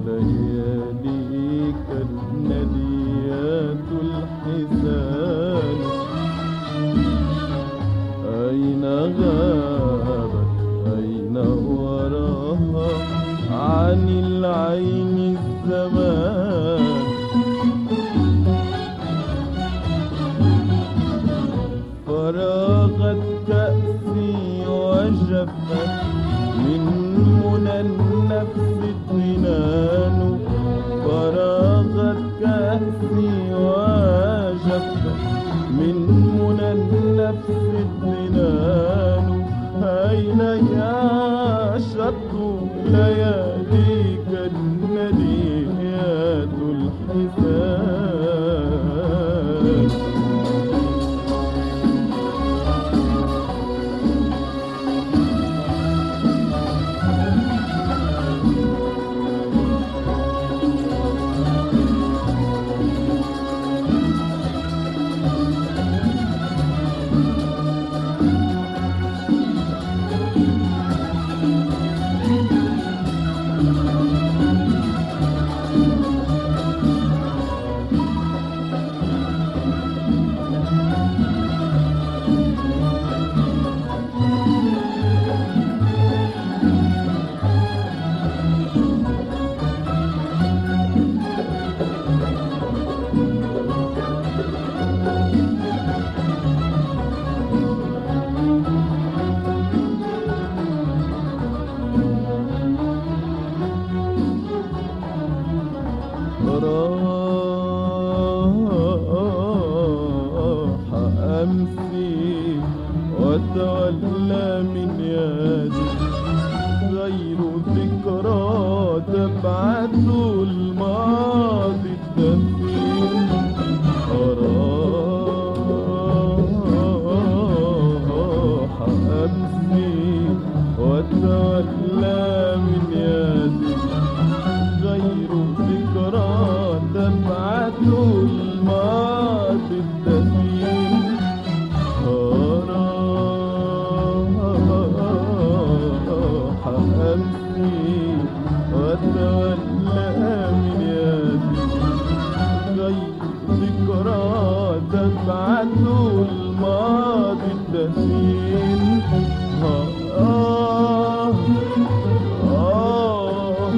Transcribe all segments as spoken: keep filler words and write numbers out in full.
لياليك النديات الحزان أين غابت أين وراها عن العين الزمان فراغت كأسي وجفت من منى النفس الطنان فراغت كأسي وجفت من منى النفس الطنان أين يعشق لياليك النديات الحزان راح أمسي وتولى من يدي غير ذكرى تبعث الماضي الدفين راح أمسي وتولى من يدي غير ذكرى تبعث الماضي الدفين راح أمسي وتولى من يدي غير ذكرى تبعث الماضي الدفين آه آه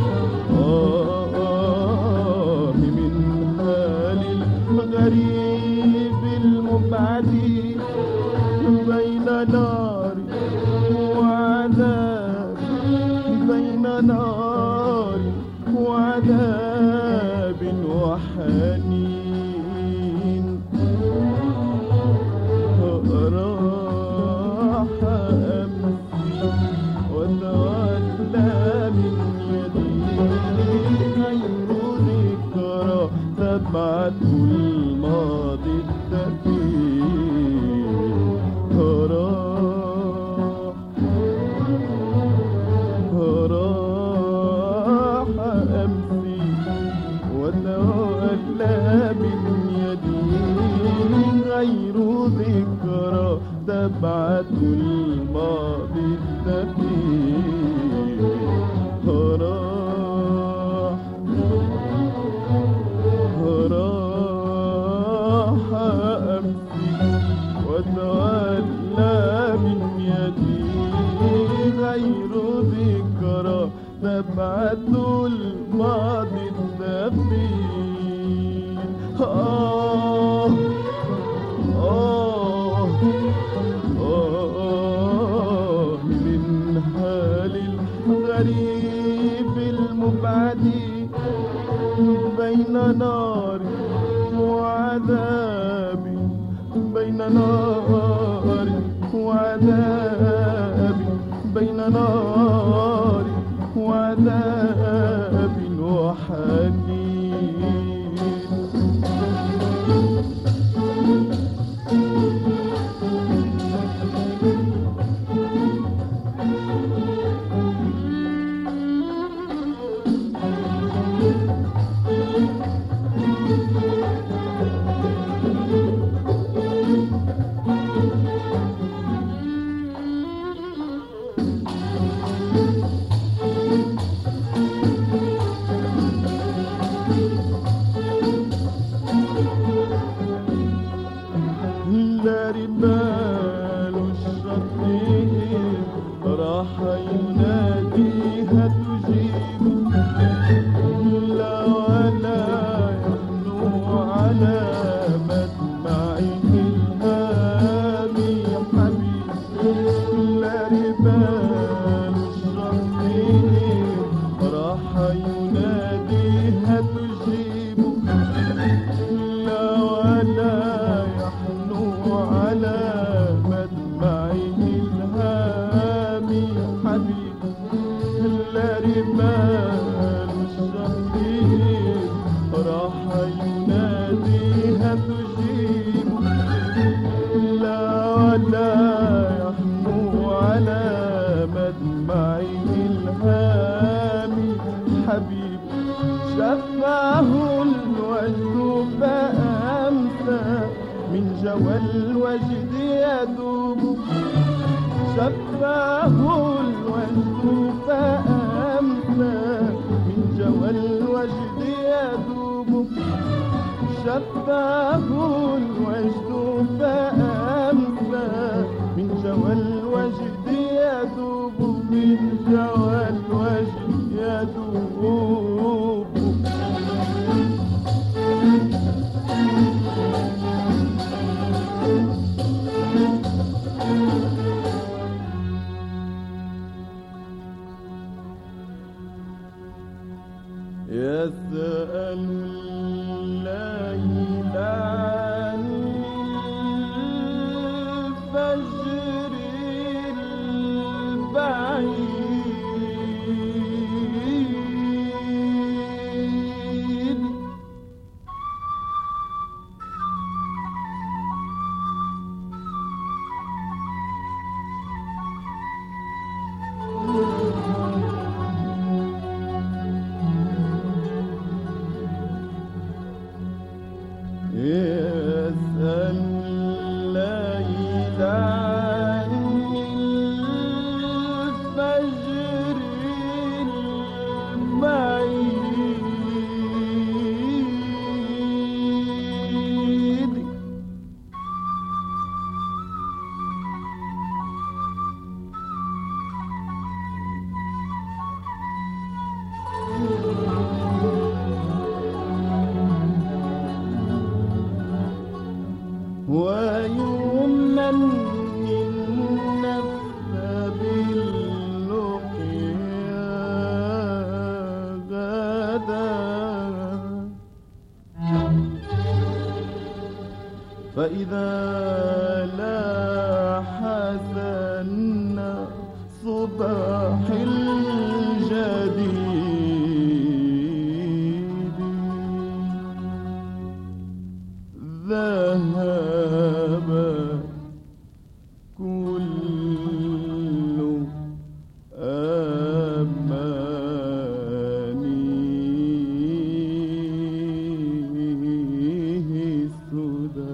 آه من حال الغريب المبعد بين نار وعذاب بين نار وعذاب وحنين راح أمسي وتولى من يدي غير ذكرى تبعث الماضي الدفين راح أمسي وتولى من يدي غير ذكرى تبعث الماضي الدفين راح راح أمسي وتولى من يدي غير ذكرى تبعث الماضي الدفين آه آه آه من حال الغريب المبعد بين نار وعذاب بين نار وعذاب بين نار وعذاب وحنين شفاه الوجد فأمسى من جوى الوجد يذوب شفاه الوجد فأمسى من جوى الوجد يذوب شفاه الوجد فأمسى من جوى الوجد يذوب من جوى الوجد يذوب يسأل الليل عن الفجر البعيد يسأل الليل عن الفجر البعيد ويمن النفس باللقيا غدا فإذا لاح سن صباح الجديد ذهب كل أمانيه السدى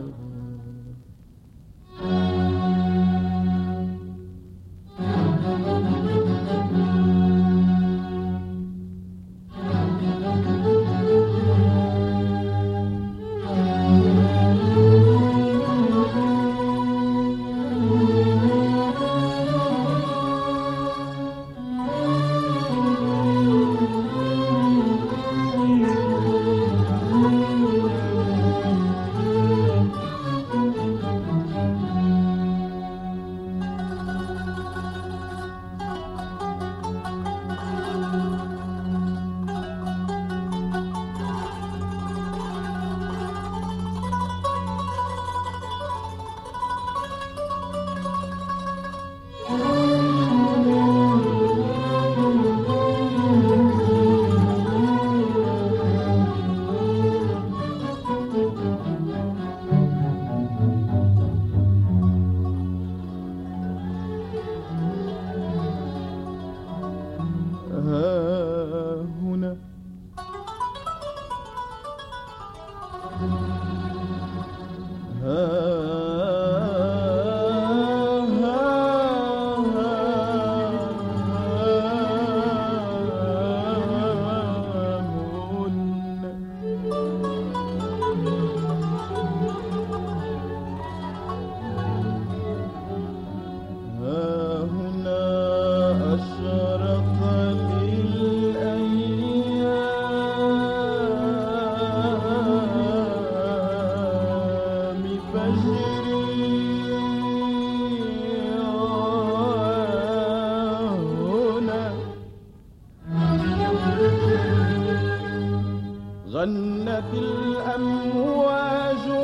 غنت الأمواج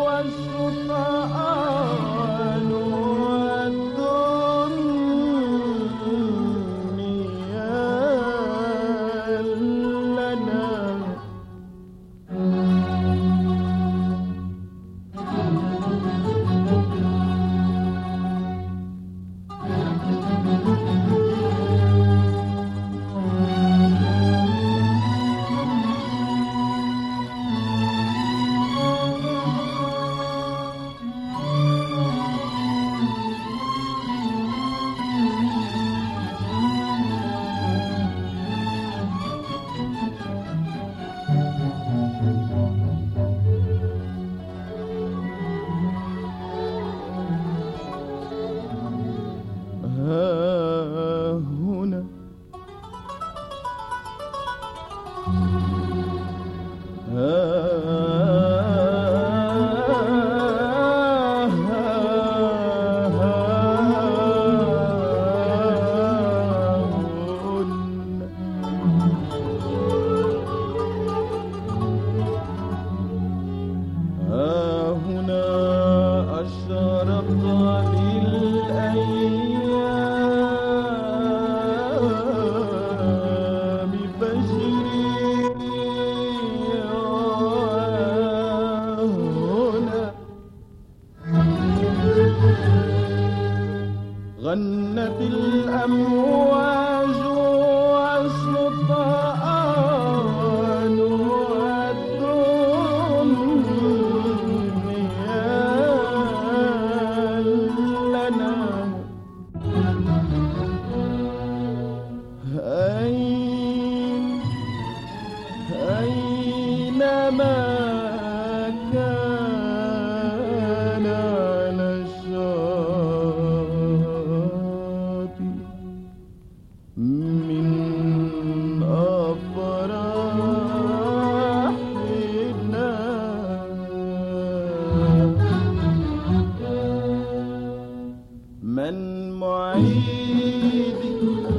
والشطآن والدنيا لنا ما كان على الشاطئ من أفراحنا من معيد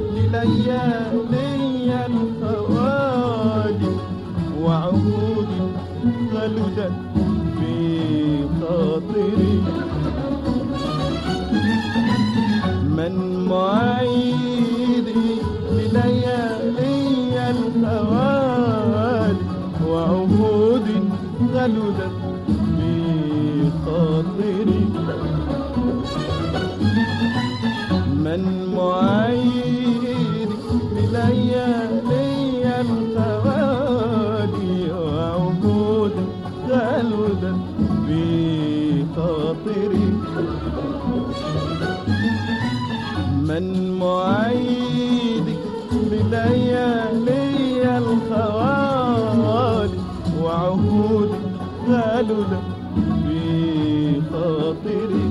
لليالي الخوالي وعهود خلدت في خاطري من معيد لليالي الخوالي وعهود خلدت في خاطري من معيد لليالي الخوالي وعهود خلدت في خاطري من معيد لليالي الخوالي وعهود خلدت في خاطري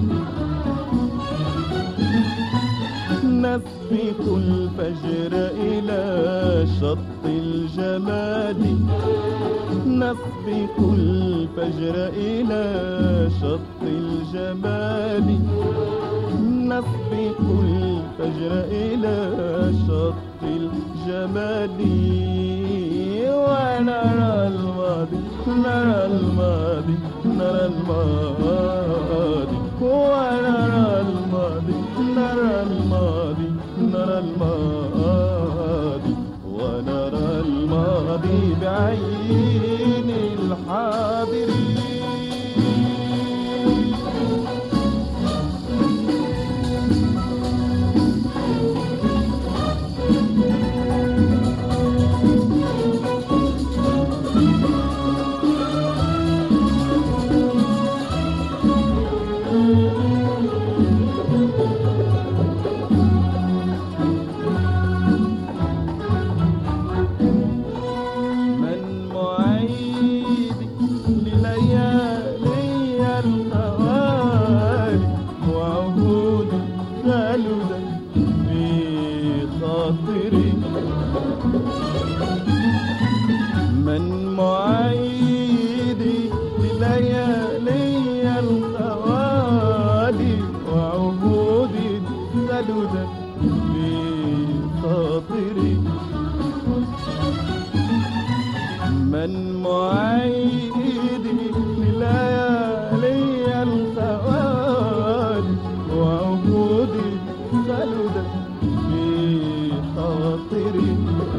نسبق الفجر إلى شط الجمال نسبق الفجر إلى شط الجمال نسبق الفجر إلى شط الجمال ونرى الماضي نرى الماضي نرى الماضي ونرى الماضي نرى الماضي نرى الماضي ونرى الماضي بعين الحاضرين من معيد لليالي الخوالي وعهود خلدت في خاطري من معيد لليالي الخوالي وعهود خلدت في خاطري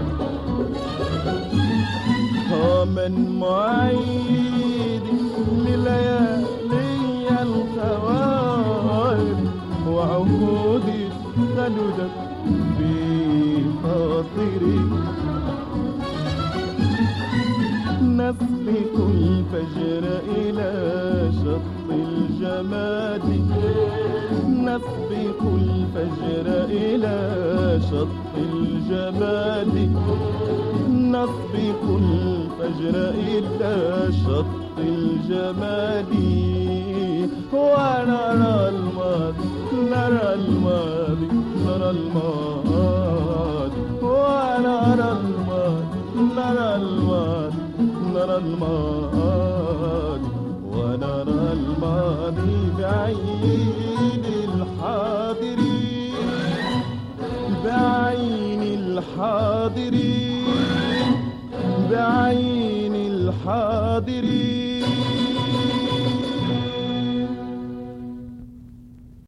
من معيد لليالي الخوالي وعهود خلدت في خاطري نسبق الفجر إلى شط الجمال نسبق الفجر إلى شط الجمال نسبق الفجر إلى شط الجمال ونرى الماضي نرى الماضي نرى الماضي ونرى الماضي نرى الماضي نرى الماضي ونرى الماضي بعين الحاضرين بعين الحاضرين بعين الحاضرين